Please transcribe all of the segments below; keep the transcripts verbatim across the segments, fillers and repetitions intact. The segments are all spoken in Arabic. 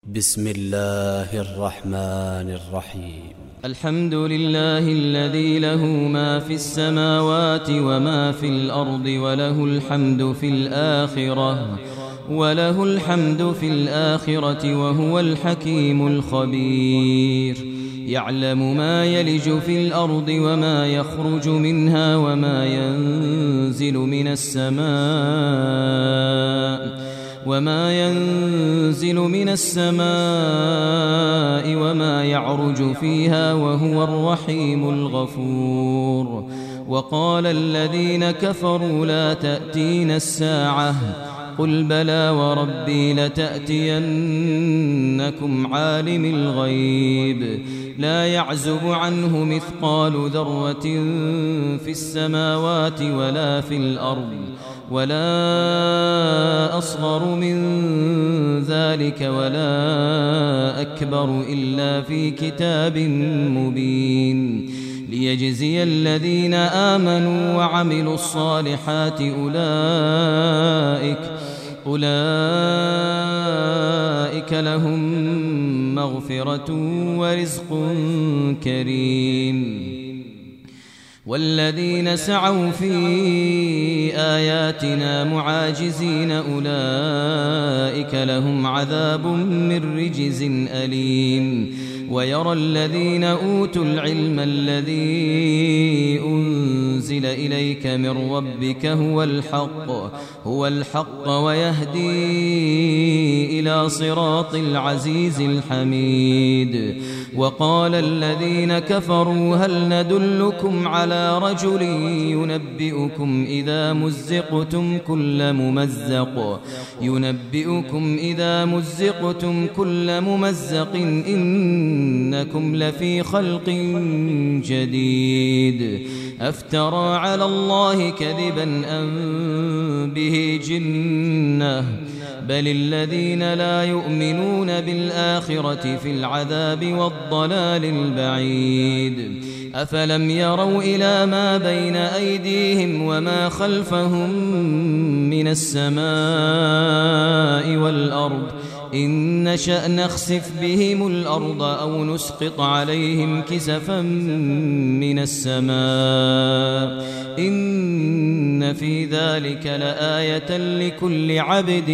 بسم الله الرحمن الرحيم. الحمد لله الذي له ما في السماوات وما في الأرض وله الحمد في الآخرة وله الحمد في الآخرة وهو الحكيم الخبير. يعلم ما يلج في الأرض وما يخرج منها وما ينزل من السماء وما ينزل من السماء وما يعرج فيها وهو الرحيم الغفور. وقال الذين كفروا لا تأتينا الساعة قل بلى وربي لتأتينكم عالم الغيب لا يعزب عنه مثقال ذرة في السماوات ولا في الأرض ولا أصغر من ذلك ولا أكبر إلا في كتاب مبين ليجزي الذين آمنوا وعملوا الصالحات أولئك أولئك لهم مغفرة ورزق كريم. والذين سعوا في آياتنا معاجزين أولئك لهم عذاب من رجز أليم. ويرى الذين أوتوا العلم الذي أنزل إليك من ربك هو الحق هو الحق ويهدي إلى صراط العزيز الحميد. وقال الذين كفروا هل ندلكم على رجل ينبئكم إذا مزقتم كل ممزق ينبئكم إذا مزقتم كل ممزق إنكم لفي خلق جديد أفترى على الله كذبا أم به جنة بل الذين لا يؤمنون بالآخرة في العذاب والضلال البعيد. أفلم يروا إلى ما بين أيديهم وما خلفهم من السماء والأرض إن نشأ نخسف بهم الأرض أو نسقط عليهم كسفا من السماء إن في ذلك لآية لكل عبد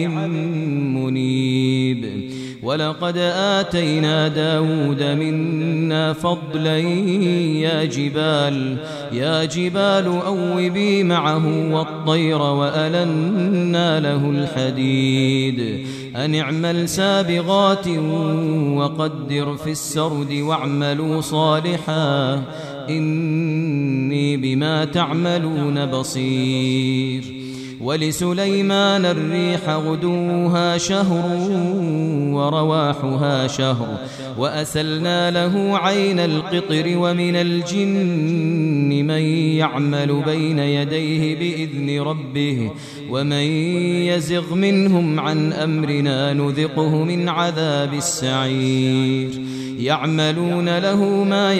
منيب. ولقد آتينا داود منا فضلا يا جبال يا جبال أوبي معه والطير وألنا له الحديد أن اعمل سابغات وقدر في السرد واعملوا صالحا إني بما تعملون بصير. ولسليمان الريح غدوها شهر ورواحها شهر وأسلنا له عين القطر ومن الجن من يعمل بين يديه بإذن ربه ومن يزغ منهم عن أمرنا نذقه من عذاب السعير. يعملون له ما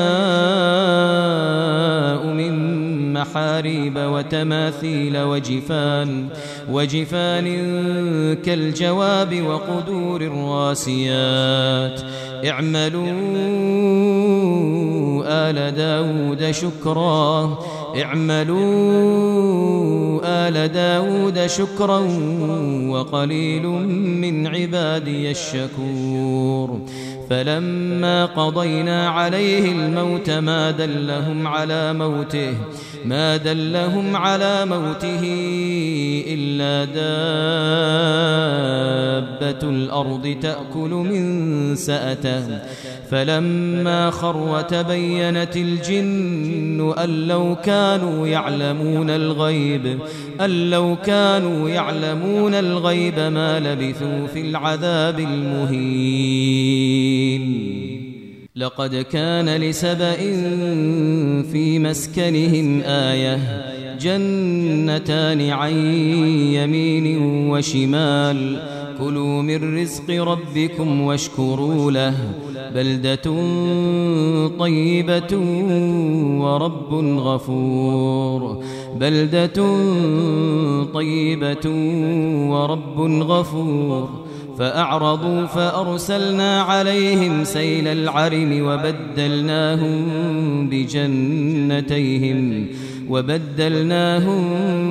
يشاء من محاريب وتماثيل وجفان وجفان كالجواب وقدور الراسيات. اعملوا آل داود شكرا اعملوا آل داود شكرا وقليل من عبادي الشكور. فلما قضينا عليه الموت ما دلهم على موته ما دلهم على موته إلا دابة الأرض تأكل من سأته فلما خر تبينت الجن أن لو كانوا يعلمون الغيب أن لو كانوا يعلمون الغيب ما لبثوا في العذاب المهين. لقد كان لسبإ في مسكنهم آية جنتان عن يمين وشمال كلوا من رزق ربكم واشكروا له بلدة طيبة ورب غفور بلدة طيبة ورب غفور فأعرضوا فأرسلنا عليهم سيل العرم وبدلناهم بجنتيهم وبدلناهم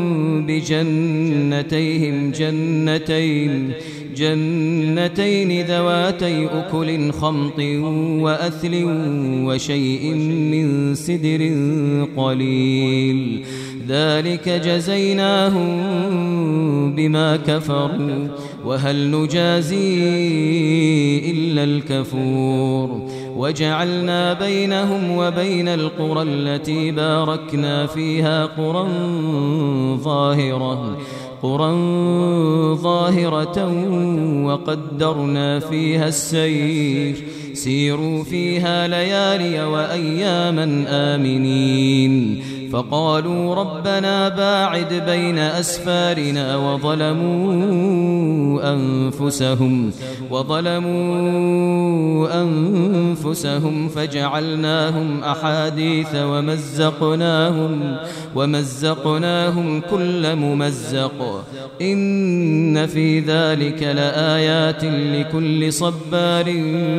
بجنتيهم جنتين جنتين ذواتي أكل خمط وأثل وشيء من سدر قليل ذلك جزيناهم بما كفروا وهل نجازي إلا الكفور وجعلنا بينهم وبين القرى التي باركنا فيها قرى ظاهرة قرى ظاهرة وقدرنا فيها السير سيروا فيها ليالي وأياما آمنين فقالوا ربنا باعد بين أسفارنا وظلموا أنفسهم وظلموا أنفسهم فجعلناهم أحاديث ومزقناهم ومزقناهم كل ممزق إن في ذلك لآيات لكل صبار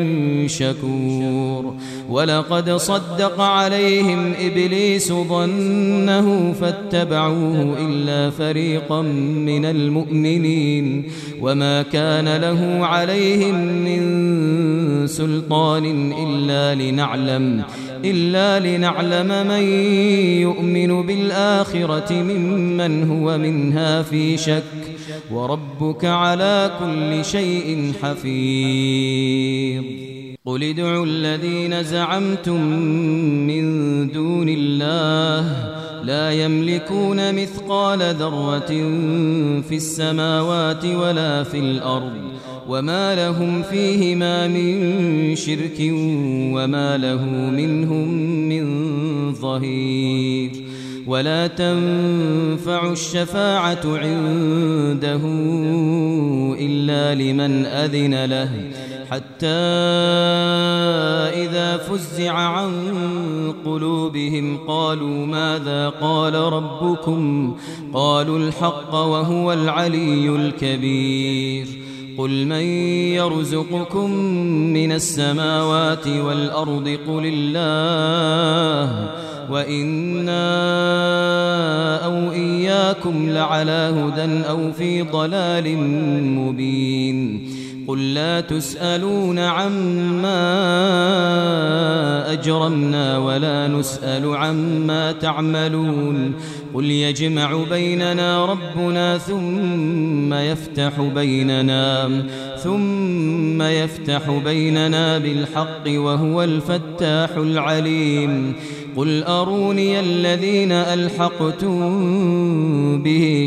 شكور ولقد صدق عليهم إبليس ظنه فاتبعوه إلا فريقا من المؤمنين وما كان له عليهم من سلطان إلا لنعلم إلا لنعلم من يؤمن بالآخرة ممن هو منها في شك وربك على كل شيء حفيظ قل ادعوا الذين زعمتم من دون الله لا يملكون مثقال ذرة في السماوات ولا في الأرض وما لهم فيهما من شرك وما له منهم من ظهير ولا تنفع الشفاعة عنده إلا لمن أذن له حتى إذا فزع عن قلوبهم قالوا ماذا قال ربكم قالوا الحق وهو العلي الكبير قل من يرزقكم من السماوات والأرض قل الله وإنا أو إياكم لعلى هدى أو في ضلال مبين قل لا تسألون عما أجرمنا ولا نسأل عما تعملون قل يجمع بيننا ربنا ثم يفتح بيننا ثم يفتح بيننا بالحق وهو الفتاح العليم قل أروني الذين ألحقتم به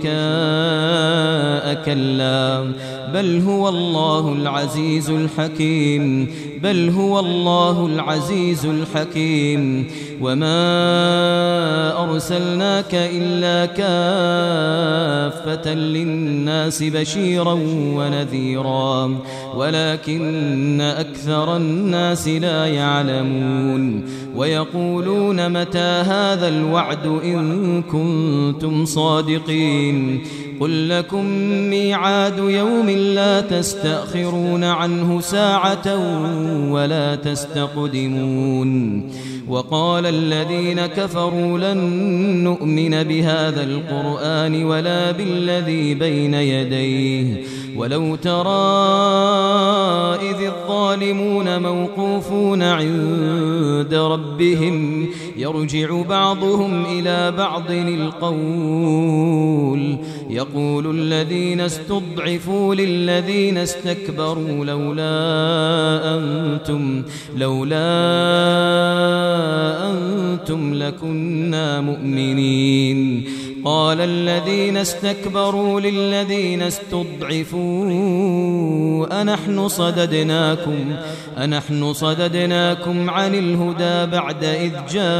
شركاء كلا بل هو الله العزيز الحكيم بل هو الله العزيز الحكيم وما أرسلناك إلا كافة للناس بشيرا ونذيرا ولكن أكثر الناس لا يعلمون ويقولون متى هذا الوعد إن كنتم صادقين قل لكم ميعاد يوم لا تستأخرون عنه ساعة ولا تستقدمون وقال الذين كفروا لن نؤمن بهذا القرآن ولا بالذي بين يديه ولو ترى إذ الظالمون موقوفون عند ربهم يرجع بعضهم إلى بعض القول يقول الذين استضعفوا للذين استكبروا لولا أنتم لولا أنتم لكنا مؤمنين قال الذين استكبروا للذين استضعفوا أنحن صددناكم أنحن صددناكم عن الهدى بعد إذ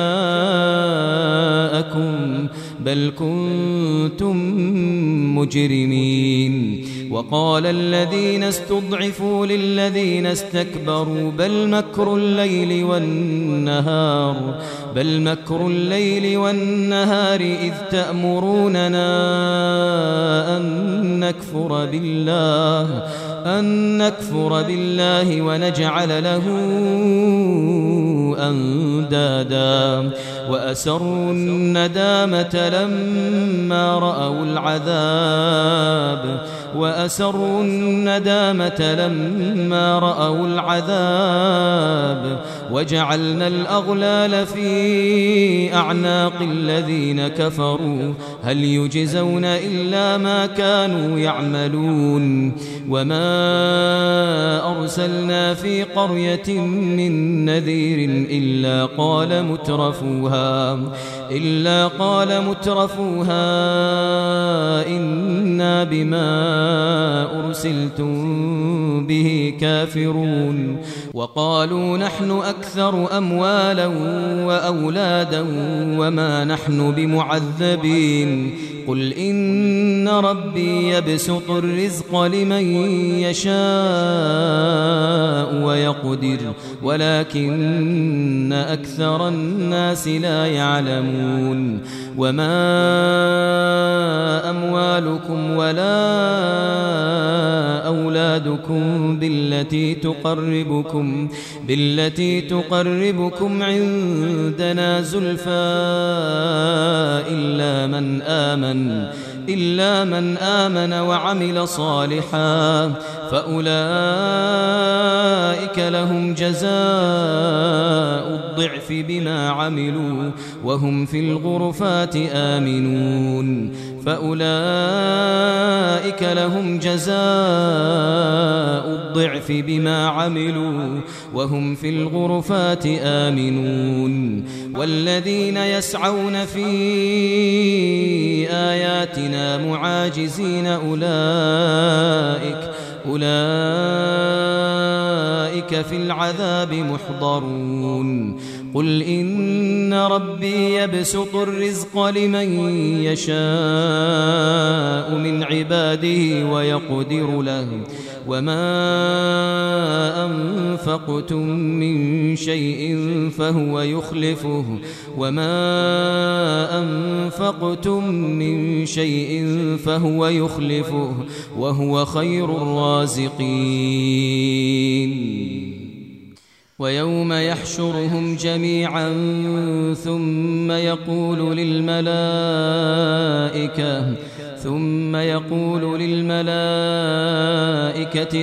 جاءكم بل كنتم مجرمين وقال الذين استضعفوا للذين استكبروا بل مكر الليل والنهار بل مكر الليل والنهار إذ تأمروننا أن نكفر بالله أن نكفر بالله ونجعل له أندادا وأسروا الندامة لما رأوا العذاب وأسروا الندامة لما رأوا العذاب وجعلنا الأغلال في أعناق الذين كفروا هل يجزون إلا ما كانوا يعملون وما أرسلنا في قرية من نذير إلا قال مترفوها إلا قال مترفوها إنا بما أرسلتم به كافرون وقالوا نحن أكثر أموالا وأولادا وما نحن بمعذبين قل إن ربي يبسط الرزق لمن يشاء ويقدر ولكن أكثر الناس لا يعلمون وما أموالكم ولا أولادكم بالتي تقربكم بالتي تقربكم عندنا زلفى إلا من آمن إلا من آمن وعمل صالحا فأولئك لهم جزاء الضعف بما عملوا وهم في الغرفات آمنون فأولئك لهم جزاء الضعف بما عملوا وهم في الغرفات آمنون والذين يسعون في آياتنا معاجزين أولئك أولئك في العذاب محضرون قل إن ربي يبسط الرزق لمن يشاء من عباده ويقدر له وما أنفقتم من شيء فهو يخلفه وما أنفقتم من شيء فهو يخلفه وهو خير الرازقين ويوم يحشرهم جميعا ثم يقول للملائكة ثم يقول للملائكة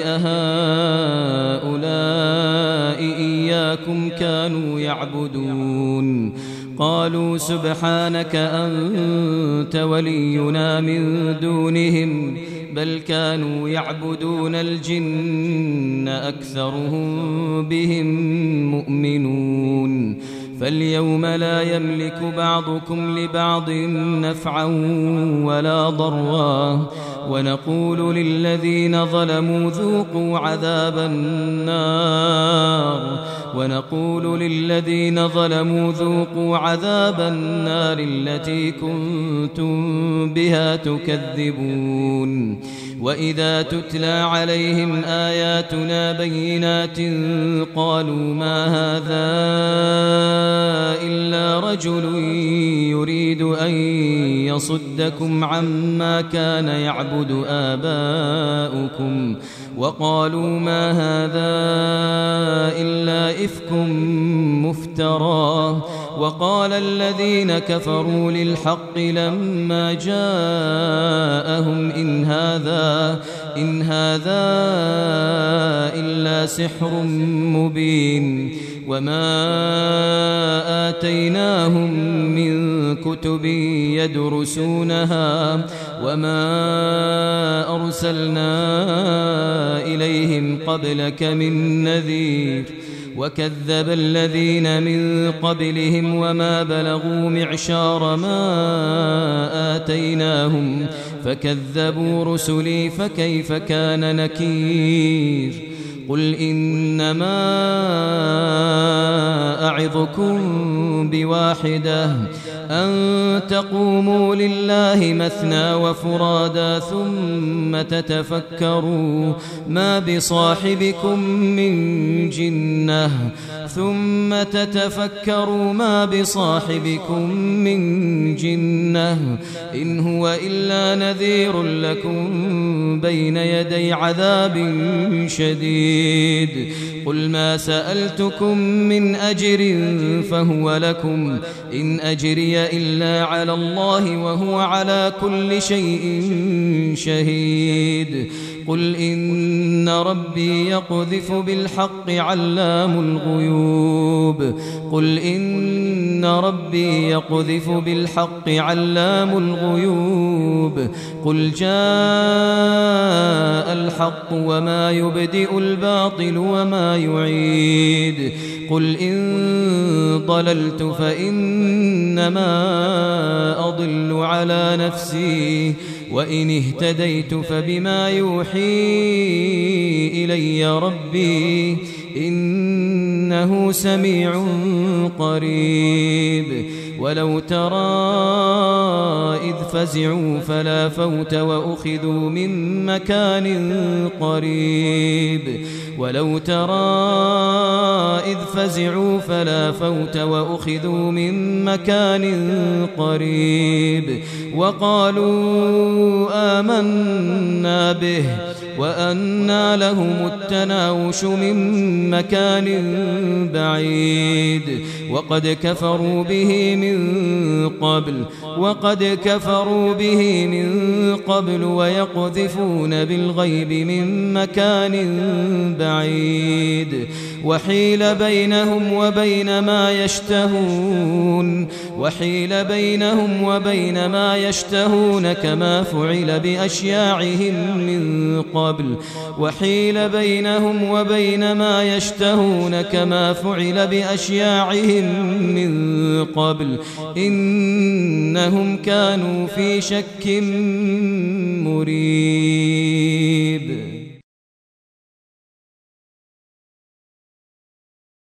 أهؤلاء إياكم كانوا يعبدون قالوا سبحانك أنت ولينا من دونهم بل كانوا يعبدون الجن أكثرهم بهم مؤمنون فاليوم لا يملك بعضكم لبعض نفعا ولا ضرا ونقول للذين ظلموا ذوقوا عذاب النار ونقول للذين ظلموا ذوقوا عذاب النار التي كنتم بها تكذبون وإذا تتلى عليهم آياتنا بينات قالوا ما هذا إلا رجل يريد أن يصدكم عما كان يعبد آباؤكم وقالوا ما هذا إلا إفك مفترى وقال الذين كفروا للحق لما جاءهم إن هذا إن هذا إلا سحر مبين وما آتيناهم من كتب يدرسونها وما أرسلنا إليهم قبلك من نذير وكذب الذين من قبلهم وما بلغوا معشار ما آتيناهم فكذبوا رسلي فكيف كان نكير قل إنما أعظكم بواحدة أن تقوموا لله مثنى وفرادا ثم تتفكروا ما بصاحبكم من جنة ثم تتفكروا ما بصاحبكم من جنة إن هو إلا نذير لكم بين يدي عذاب شديد قل ما سألتكم من أجر فهو لكم إن أجري إلا على الله وهو على كل شيء شهيد قل إن ربي يقذف بالحق علام الغيوب قل إن ربي يقذف بالحق علام الغيوب قل جاء الحق وما يبدئ الباطل وما يعيد قل إن ضللت فإنما أضل على نفسي وإن اهتديت فبما يوحي إلي ربي إنه سميع قريب ولو ترى إذ فزعوا فلا فوت وأخذوا من مكان قريب ولو ترى إذ فزعوا فلا فوت وأخذوا من مكان قريب وقالوا آمنا به وأنى لهم التناوش من مكان بعيد وقد كفروا به من قبل وقد كفروا به من قبل ويقذفون بالغيب من مكان بعيد وحيل بينهم وبين ما يشتهون وحيل بينهم وبين ما يشتهون كما فعل بأشياعهم من قبل وحيل بينهم وبين ما يشتهون كما فعل بأشياعهم من قبل إنهم كانوا في شك مريب.